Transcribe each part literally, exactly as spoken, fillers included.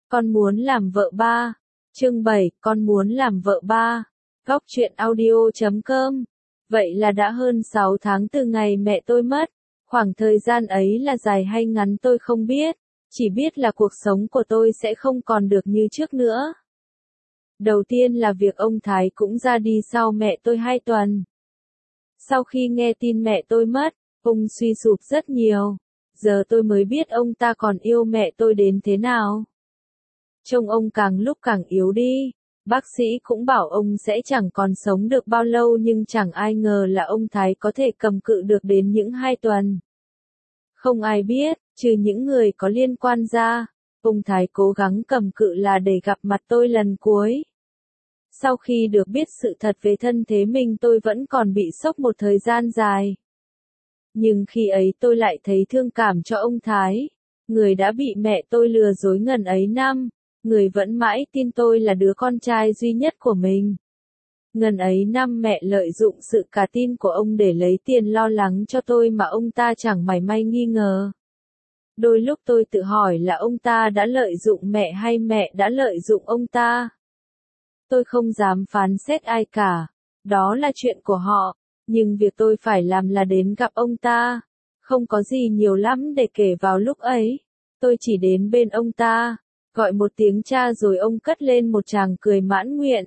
Con muốn làm vợ ba. Chương bảy, con muốn làm vợ ba. Góc truyện audio chấm com. Vậy là đã hơn sáu tháng từ ngày mẹ tôi mất. Khoảng thời gian ấy là dài hay ngắn tôi không biết. Chỉ biết là cuộc sống của tôi sẽ không còn được như trước nữa. Đầu tiên là việc ông Thái cũng ra đi sau mẹ tôi hai tuần. Sau khi nghe tin mẹ tôi mất, ông suy sụp rất nhiều. Giờ tôi mới biết ông ta còn yêu mẹ tôi đến thế nào. Trông ông càng lúc càng yếu đi. Bác sĩ cũng bảo ông sẽ chẳng còn sống được bao lâu, nhưng chẳng ai ngờ là ông Thái có thể cầm cự được đến những hai tuần. Không ai biết, trừ những người có liên quan ra, ông Thái cố gắng cầm cự là để gặp mặt tôi lần cuối. Sau khi được biết sự thật về thân thế mình, tôi vẫn còn bị sốc một thời gian dài. Nhưng khi ấy tôi lại thấy thương cảm cho ông Thái, người đã bị mẹ tôi lừa dối ngần ấy năm, người vẫn mãi tin tôi là đứa con trai duy nhất của mình. Ngần ấy năm mẹ lợi dụng sự cả tin của ông để lấy tiền lo lắng cho tôi mà ông ta chẳng mảy may nghi ngờ. Đôi lúc tôi tự hỏi là ông ta đã lợi dụng mẹ hay mẹ đã lợi dụng ông ta. Tôi không dám phán xét ai cả, đó là chuyện của họ, nhưng việc tôi phải làm là đến gặp ông ta. Không có gì nhiều lắm để kể vào lúc ấy, tôi chỉ đến bên ông ta, gọi một tiếng cha rồi ông cất lên một tràng cười mãn nguyện.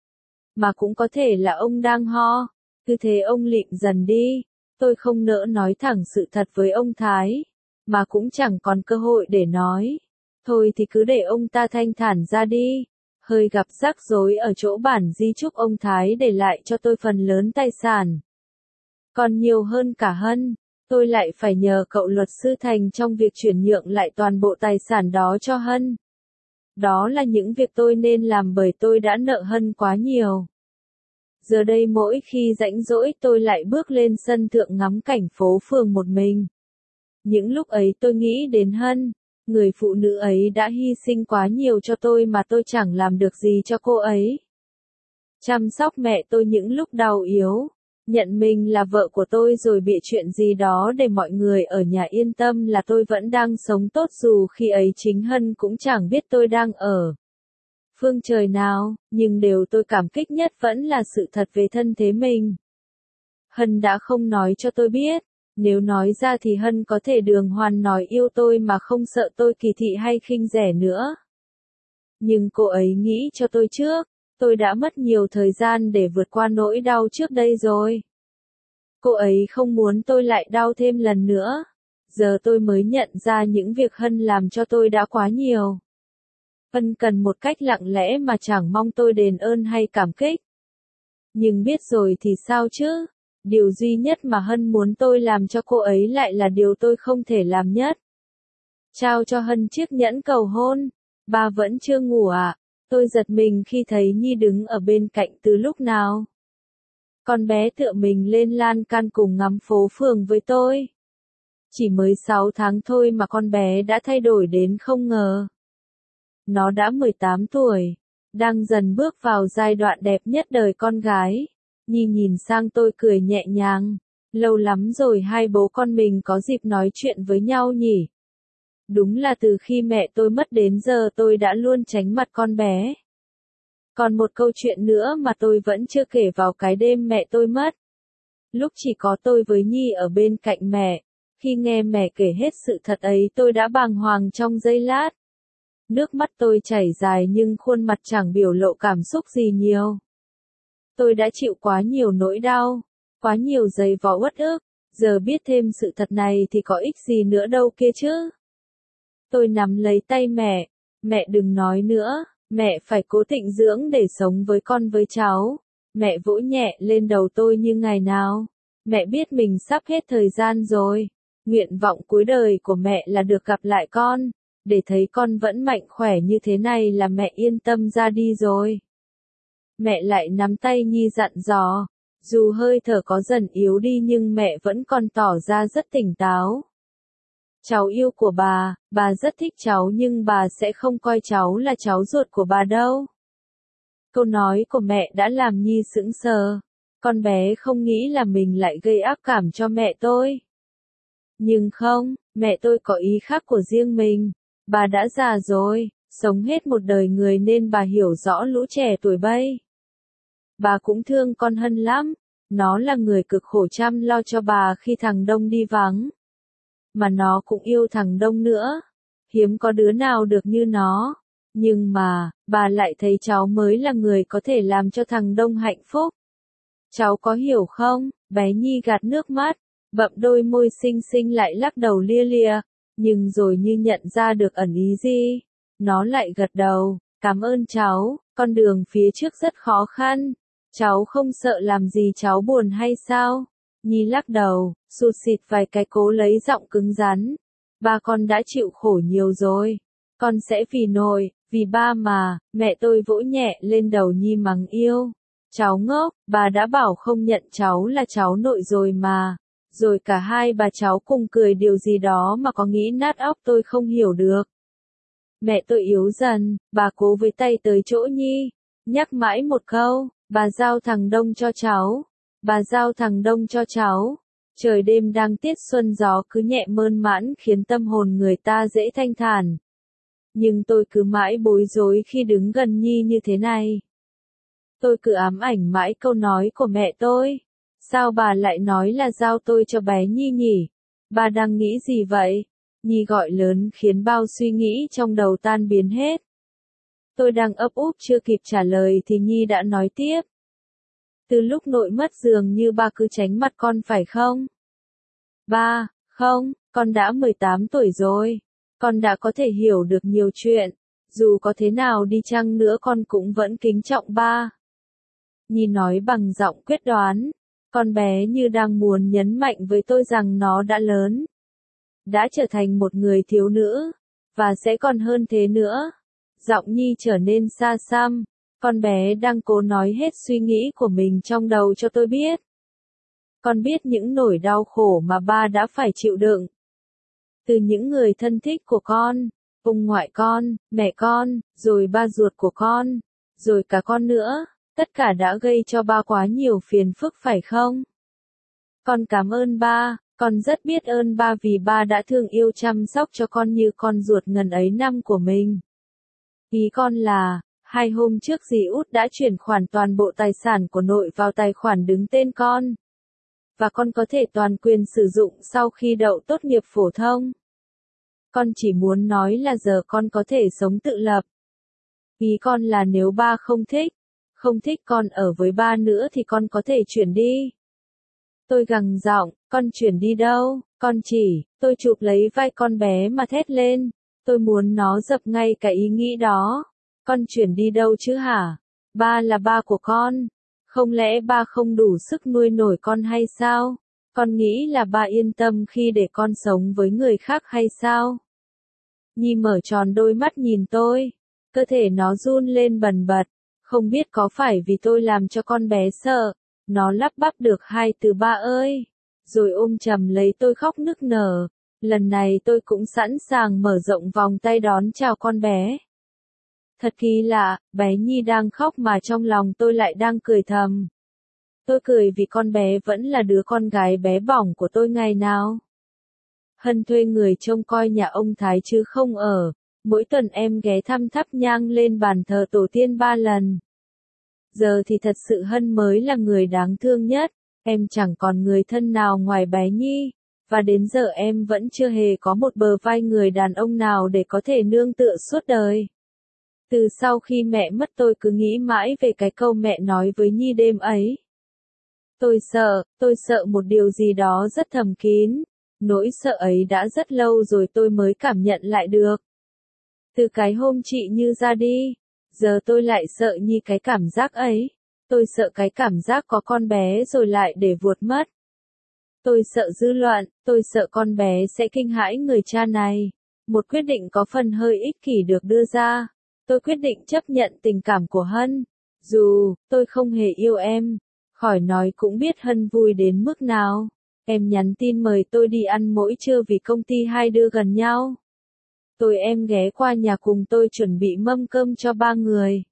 Mà cũng có thể là ông đang ho, cứ thế ông lịm dần đi. Tôi không nỡ nói thẳng sự thật với ông Thái, mà cũng chẳng còn cơ hội để nói. Thôi thì cứ để ông ta thanh thản ra đi. Hơi gặp rắc rối ở chỗ bản di chúc ông Thái để lại cho tôi phần lớn tài sản. Còn nhiều hơn cả Hân, tôi lại phải nhờ cậu luật sư Thành trong việc chuyển nhượng lại toàn bộ tài sản đó cho Hân. Đó là những việc tôi nên làm bởi tôi đã nợ Hân quá nhiều. Giờ đây mỗi khi rảnh rỗi tôi lại bước lên sân thượng ngắm cảnh phố phường một mình. Những lúc ấy tôi nghĩ đến Hân. Người phụ nữ ấy đã hy sinh quá nhiều cho tôi mà tôi chẳng làm được gì cho cô ấy. Chăm sóc mẹ tôi những lúc đau yếu, nhận mình là vợ của tôi rồi bịa chuyện gì đó để mọi người ở nhà yên tâm là tôi vẫn đang sống tốt, dù khi ấy chính Hân cũng chẳng biết tôi đang ở phương trời nào, nhưng điều tôi cảm kích nhất vẫn là sự thật về thân thế mình. Hân đã không nói cho tôi biết. Nếu nói ra thì Hân có thể đường hoàn nói yêu tôi mà không sợ tôi kỳ thị hay khinh rẻ nữa. Nhưng cô ấy nghĩ cho tôi trước, tôi đã mất nhiều thời gian để vượt qua nỗi đau trước đây rồi. Cô ấy không muốn tôi lại đau thêm lần nữa. Giờ tôi mới nhận ra những việc Hân làm cho tôi đã quá nhiều. Hân cần một cách lặng lẽ mà chẳng mong tôi đền ơn hay cảm kích. Nhưng biết rồi thì sao chứ? Điều duy nhất mà Hân muốn tôi làm cho cô ấy lại là điều tôi không thể làm nhất. Trao cho Hân chiếc nhẫn cầu hôn. Bà vẫn chưa ngủ à? Tôi giật mình khi thấy Nhi đứng ở bên cạnh từ lúc nào. Con bé tựa mình lên lan can cùng ngắm phố phường với tôi. Chỉ mới sáu tháng thôi mà con bé đã thay đổi đến không ngờ. Nó đã mười tám tuổi, đang dần bước vào giai đoạn đẹp nhất đời con gái. Nhi nhìn sang tôi cười nhẹ nhàng. Lâu lắm rồi hai bố con mình có dịp nói chuyện với nhau nhỉ? Đúng là từ khi mẹ tôi mất đến giờ tôi đã luôn tránh mặt con bé. Còn một câu chuyện nữa mà tôi vẫn chưa kể vào cái đêm mẹ tôi mất. Lúc chỉ có tôi với Nhi ở bên cạnh mẹ, khi nghe mẹ kể hết sự thật ấy tôi đã bàng hoàng trong giây lát. Nước mắt tôi chảy dài nhưng khuôn mặt chẳng biểu lộ cảm xúc gì nhiều. Tôi đã chịu quá nhiều nỗi đau, quá nhiều giày vò uất ức, giờ biết thêm sự thật này thì có ích gì nữa đâu kia chứ. Tôi nắm lấy tay mẹ, mẹ đừng nói nữa, mẹ phải cố tịnh dưỡng để sống với con với cháu. Mẹ vỗ nhẹ lên đầu tôi như ngày nào. Mẹ biết mình sắp hết thời gian rồi. Nguyện vọng cuối đời của mẹ là được gặp lại con, để thấy con vẫn mạnh khỏe như thế này là mẹ yên tâm ra đi rồi. Mẹ lại nắm tay Nhi dặn dò, dù hơi thở có dần yếu đi nhưng mẹ vẫn còn tỏ ra rất tỉnh táo. Cháu yêu của bà, bà rất thích cháu nhưng bà sẽ không coi cháu là cháu ruột của bà đâu. Câu nói của mẹ đã làm Nhi sững sờ. Con bé không nghĩ là mình lại gây ác cảm cho mẹ tôi. Nhưng không, mẹ tôi có ý khác của riêng mình. Bà đã già rồi, Sống hết một đời người nên bà hiểu rõ lũ trẻ tuổi bây. Bà cũng thương con Hân lắm, nó là người cực khổ chăm lo cho bà khi thằng Đông đi vắng. Mà nó cũng yêu thằng Đông nữa, hiếm có đứa nào được như nó. Nhưng mà, bà lại thấy cháu mới là người có thể làm cho thằng Đông hạnh phúc. Cháu có hiểu không? Bé Nhi gạt nước mắt, bậm đôi môi xinh xinh lại lắc đầu lia lịa, nhưng rồi như nhận ra được ẩn ý gì, nó lại gật đầu, cảm ơn cháu, con đường phía trước rất khó khăn, cháu không sợ làm gì cháu buồn hay sao? Nhi lắc đầu, sụt sịt vài cái cố lấy giọng cứng rắn, ba con đã chịu khổ nhiều rồi, con sẽ vì nội, vì ba mà, mẹ tôi vỗ nhẹ lên đầu Nhi mắng yêu. Cháu ngốc, bà đã bảo không nhận cháu là cháu nội rồi mà. Rồi cả hai bà cháu cùng cười điều gì đó mà có nghĩ nát óc tôi không hiểu được. Mẹ tôi yếu dần, bà cố với tay tới chỗ Nhi, nhắc mãi một câu, bà giao thằng Đông cho cháu, bà giao thằng Đông cho cháu. Trời đêm đang tiết xuân gió cứ nhẹ mơn mãn khiến tâm hồn người ta dễ thanh thản. Nhưng tôi cứ mãi bối rối khi đứng gần Nhi như thế này. Tôi cứ ám ảnh mãi câu nói của mẹ tôi. Sao bà lại nói là giao tôi cho bé Nhi nhỉ? Bà đang nghĩ gì vậy? Nhi gọi lớn khiến bao suy nghĩ trong đầu tan biến hết. Tôi đang ấp úp chưa kịp trả lời thì Nhi đã nói tiếp. Từ lúc nội mất dường như ba cứ tránh mặt con phải không? Ba, không, con đã mười tám tuổi rồi. Con đã có thể hiểu được nhiều chuyện. Dù có thế nào đi chăng nữa con cũng vẫn kính trọng ba. Nhi nói bằng giọng quyết đoán. Con bé như đang muốn nhấn mạnh với tôi rằng nó đã lớn. Đã trở thành một người thiếu nữ. Và sẽ còn hơn thế nữa. Giọng Nhi trở nên xa xăm. Con bé đang cố nói hết suy nghĩ của mình trong đầu cho tôi biết. Con biết những nỗi đau khổ mà ba đã phải chịu đựng. Từ những người thân thích của con, ông ngoại con, mẹ con, rồi ba ruột của con, rồi cả con nữa, tất cả đã gây cho ba quá nhiều phiền phức phải không? Con cảm ơn ba, con rất biết ơn ba vì ba đã thương yêu chăm sóc cho con như con ruột ngần ấy năm của mình. Ý con là, hai hôm trước dì út đã chuyển khoản toàn bộ tài sản của nội vào tài khoản đứng tên con. Và con có thể toàn quyền sử dụng sau khi đậu tốt nghiệp phổ thông. Con chỉ muốn nói là giờ con có thể sống tự lập. Ý con là nếu ba không thích, không thích con ở với ba nữa thì con có thể chuyển đi. Tôi gằn giọng, con chuyển đi đâu, con chỉ, tôi chụp lấy vai con bé mà thét lên. Tôi muốn nó dập ngay cả ý nghĩ đó. Con chuyển đi đâu chứ hả? Ba là ba của con. Không lẽ ba không đủ sức nuôi nổi con hay sao? Con nghĩ là ba yên tâm khi để con sống với người khác hay sao? Nhi mở tròn đôi mắt nhìn tôi. Cơ thể nó run lên bần bật. Không biết có phải vì tôi làm cho con bé sợ. Nó lắp bắp được hai từ ba ơi. Rồi ôm chầm lấy tôi khóc nức nở. Lần này tôi cũng sẵn sàng mở rộng vòng tay đón chào con bé. Thật kỳ lạ, bé Nhi đang khóc mà trong lòng tôi lại đang cười thầm. Tôi cười vì con bé vẫn là đứa con gái bé bỏng của tôi ngày nào. Hân thuê người trông coi nhà ông Thái chứ không ở. Mỗi tuần em ghé thăm thắp nhang lên bàn thờ tổ tiên ba lần. Giờ thì thật sự Hân mới là người đáng thương nhất. Em chẳng còn người thân nào ngoài bé Nhi. Và đến giờ em vẫn chưa hề có một bờ vai người đàn ông nào để có thể nương tựa suốt đời. Từ sau khi mẹ mất tôi cứ nghĩ mãi về cái câu mẹ nói với Nhi đêm ấy. Tôi sợ, tôi sợ một điều gì đó rất thầm kín. Nỗi sợ ấy đã rất lâu rồi tôi mới cảm nhận lại được. Từ cái hôm chị Như ra đi, giờ tôi lại sợ Nhi cái cảm giác ấy. Tôi sợ cái cảm giác có con bé rồi lại để vuột mất. Tôi sợ dư luận, tôi sợ con bé sẽ kinh hãi người cha này. Một quyết định có phần hơi ích kỷ được đưa ra. Tôi quyết định chấp nhận tình cảm của Hân. Dù, tôi không hề yêu em. Khỏi nói cũng biết Hân vui đến mức nào. Em nhắn tin mời tôi đi ăn mỗi trưa vì công ty hai đứa gần nhau. Tôi em ghé qua nhà cùng tôi chuẩn bị mâm cơm cho ba người.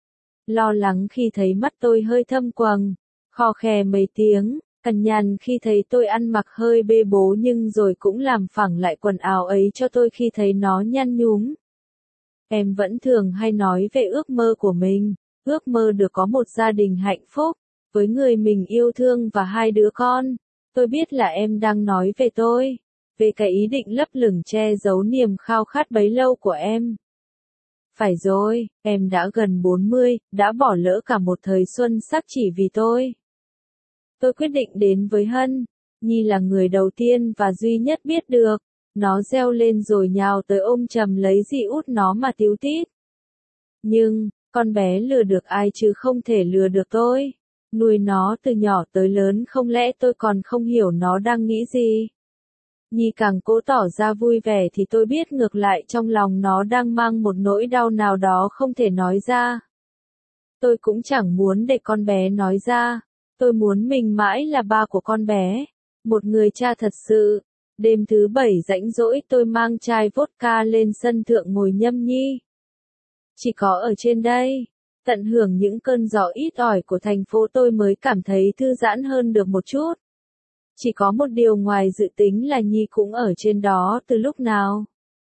Lo lắng khi thấy mắt tôi hơi thâm quầng. Khò khè mấy tiếng. Cằn nhằn khi thấy tôi ăn mặc hơi bê bố nhưng rồi cũng làm phẳng lại quần áo ấy cho tôi khi thấy nó nhăn nhúm. Em vẫn thường hay nói về ước mơ của mình, ước mơ được có một gia đình hạnh phúc, với người mình yêu thương và hai đứa con. Tôi biết là em đang nói về tôi, về cái ý định lấp lửng che giấu niềm khao khát bấy lâu của em. Phải rồi, em đã gần bốn mươi, đã bỏ lỡ cả một thời xuân sắc chỉ vì tôi. Tôi quyết định đến với Hân, Nhi là người đầu tiên và duy nhất biết được. Nó reo lên rồi nhào tới ôm chầm lấy dì út nó mà tíu tít. Nhưng, con bé lừa được ai chứ không thể lừa được tôi. Nuôi nó từ nhỏ tới lớn không lẽ tôi còn không hiểu nó đang nghĩ gì. Nhi càng cố tỏ ra vui vẻ thì tôi biết ngược lại trong lòng nó đang mang một nỗi đau nào đó không thể nói ra. Tôi cũng chẳng muốn để con bé nói ra. Tôi muốn mình mãi là ba của con bé. Một người cha thật sự. Đêm thứ bảy rảnh rỗi tôi mang chai vodka lên sân thượng ngồi nhâm nhi. Chỉ có ở trên đây, tận hưởng những cơn gió ít ỏi của thành phố tôi mới cảm thấy thư giãn hơn được một chút. Chỉ có một điều ngoài dự tính là Nhi cũng ở trên đó từ lúc nào.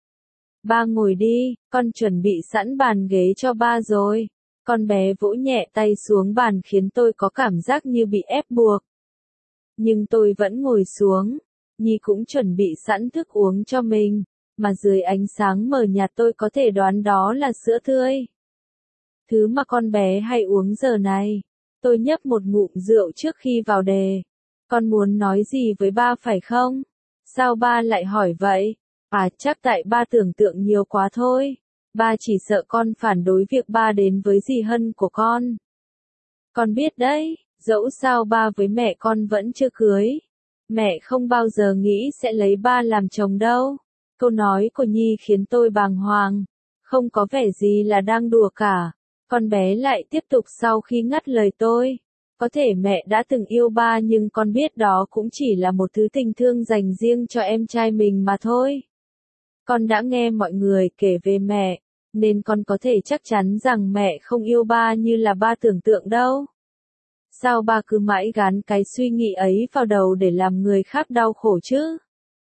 Ba ngồi đi, con chuẩn bị sẵn bàn ghế cho ba rồi. Con bé vỗ nhẹ tay xuống bàn khiến tôi có cảm giác như bị ép buộc. Nhưng tôi vẫn ngồi xuống. Nhi cũng chuẩn bị sẵn thức uống cho mình, mà dưới ánh sáng mờ nhạt tôi có thể đoán đó là sữa tươi. Thứ mà con bé hay uống giờ này. Tôi nhấp một ngụm rượu trước khi vào đề. Con muốn nói gì với ba phải không? Sao ba lại hỏi vậy? À chắc tại ba tưởng tượng nhiều quá thôi. Ba chỉ sợ con phản đối việc ba đến với dì Hân của con. Con biết đấy, dẫu sao ba với mẹ con vẫn chưa cưới. Mẹ không bao giờ nghĩ sẽ lấy ba làm chồng đâu. Câu nói của Nhi khiến tôi bàng hoàng. Không có vẻ gì là đang đùa cả. Con bé lại tiếp tục sau khi ngắt lời tôi. Có thể mẹ đã từng yêu ba nhưng con biết đó cũng chỉ là một thứ tình thương dành riêng cho em trai mình mà thôi. Con đã nghe mọi người kể về mẹ, nên con có thể chắc chắn rằng mẹ không yêu ba như là ba tưởng tượng đâu. Sao ba cứ mãi gán cái suy nghĩ ấy vào đầu để làm người khác đau khổ chứ?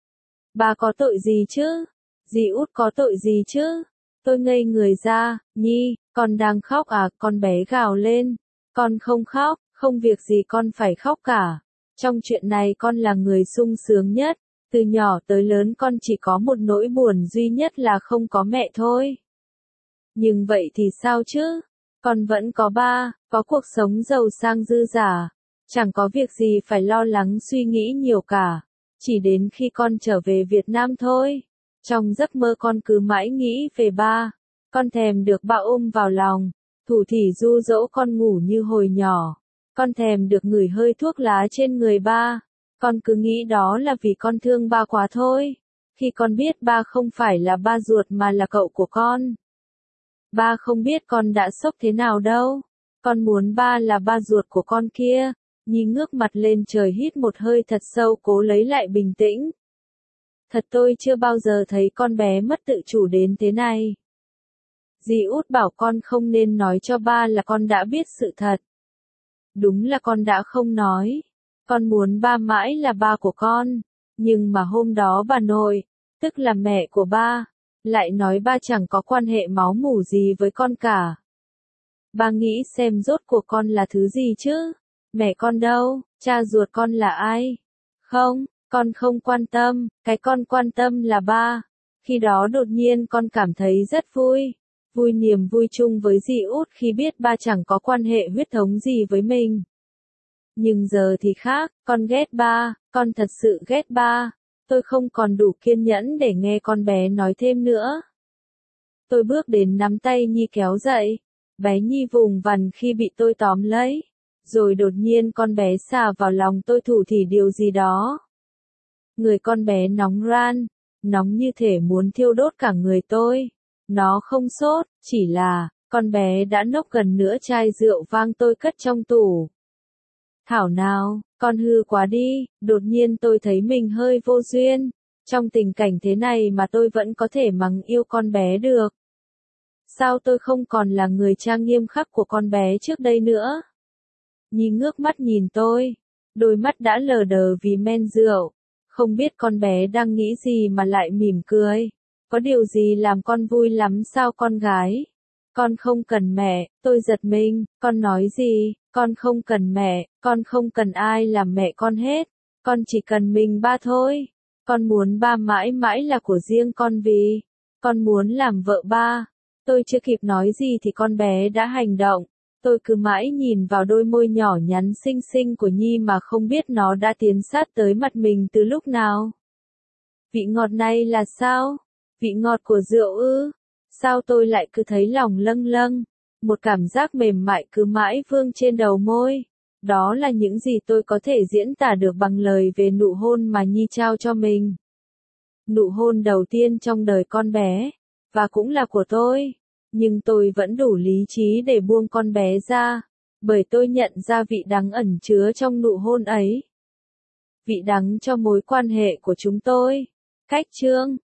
Ba có tội gì chứ? Dì út có tội gì chứ? Tôi ngây người ra. Nhi, con đang khóc à? Con bé gào lên. Con không khóc, không việc gì con phải khóc cả. Trong chuyện này con là người sung sướng nhất. Từ nhỏ tới lớn con chỉ có một nỗi buồn duy nhất là không có mẹ thôi. Nhưng vậy thì sao chứ? Con vẫn có ba, có cuộc sống giàu sang dư dả. Chẳng có việc gì phải lo lắng suy nghĩ nhiều cả. Chỉ đến khi con trở về Việt Nam thôi. Trong giấc mơ con cứ mãi nghĩ về ba. Con thèm được ba ôm vào lòng. Thủ thỉ ru dỗ con ngủ như hồi nhỏ. Con thèm được ngửi hơi thuốc lá trên người ba. Con cứ nghĩ đó là vì con thương ba quá thôi. Khi con biết ba không phải là ba ruột mà là cậu của con. Ba không biết con đã sốc thế nào đâu. Con muốn ba là ba ruột của con kia. Nhi ngước mặt lên trời hít một hơi thật sâu cố lấy lại bình tĩnh. Thật tôi chưa bao giờ thấy con bé mất tự chủ đến thế này. Dì út bảo con không nên nói cho ba là con đã biết sự thật. Đúng là con đã không nói. Con muốn ba mãi là ba của con. Nhưng mà hôm đó bà nội, tức là mẹ của ba, lại nói ba chẳng có quan hệ máu mủ gì với con cả. Ba nghĩ xem rốt cuộc con là thứ gì chứ? Mẹ con đâu? Cha ruột con là ai? Không, con không quan tâm, cái con quan tâm là ba. Khi đó đột nhiên con cảm thấy rất vui. Vui niềm vui chung với dì út khi biết ba chẳng có quan hệ huyết thống gì với mình. Nhưng giờ thì khác, con ghét ba, con thật sự ghét ba. Tôi không còn đủ kiên nhẫn để nghe con bé nói thêm nữa. Tôi bước đến nắm tay Nhi kéo dậy. Bé Nhi vùng vằng khi bị tôi tóm lấy. Rồi đột nhiên con bé xà vào lòng tôi thủ thỉ điều gì đó. Người con bé nóng ran, nóng như thể muốn thiêu đốt cả người tôi. Nó không sốt, chỉ là, con bé đã nốc gần nửa chai rượu vang tôi cất trong tủ. Thảo nào, con hư quá đi, đột nhiên tôi thấy mình hơi vô duyên. Trong tình cảnh thế này mà tôi vẫn có thể mắng yêu con bé được. Sao tôi không còn là người cha nghiêm khắc của con bé trước đây nữa? Nhi ngước mắt nhìn tôi, đôi mắt đã lờ đờ vì men rượu. Không biết con bé đang nghĩ gì mà lại mỉm cười. có điều gì làm con vui lắm sao con gái? Con không cần mẹ, tôi giật mình, con nói gì, con không cần mẹ, con không cần ai làm mẹ con hết, con chỉ cần mình ba thôi. Con muốn ba mãi mãi là của riêng con vì, con muốn làm vợ ba. Tôi chưa kịp nói gì thì con bé đã hành động. Tôi cứ mãi nhìn vào đôi môi nhỏ nhắn xinh xinh của Nhi mà không biết nó đã tiến sát tới mặt mình từ lúc nào. Vị ngọt này là sao? Vị ngọt của rượu ư? Sao tôi lại cứ thấy lòng lâng lâng, một cảm giác mềm mại cứ mãi vương trên đầu môi. Đó là những gì tôi có thể diễn tả được bằng lời về nụ hôn mà Nhi trao cho mình. Nụ hôn đầu tiên trong đời con bé, và cũng là của tôi. Nhưng tôi vẫn đủ lý trí để buông con bé ra, bởi tôi nhận ra vị đắng ẩn chứa trong nụ hôn ấy. Vị đắng cho mối quan hệ của chúng tôi. Khách chương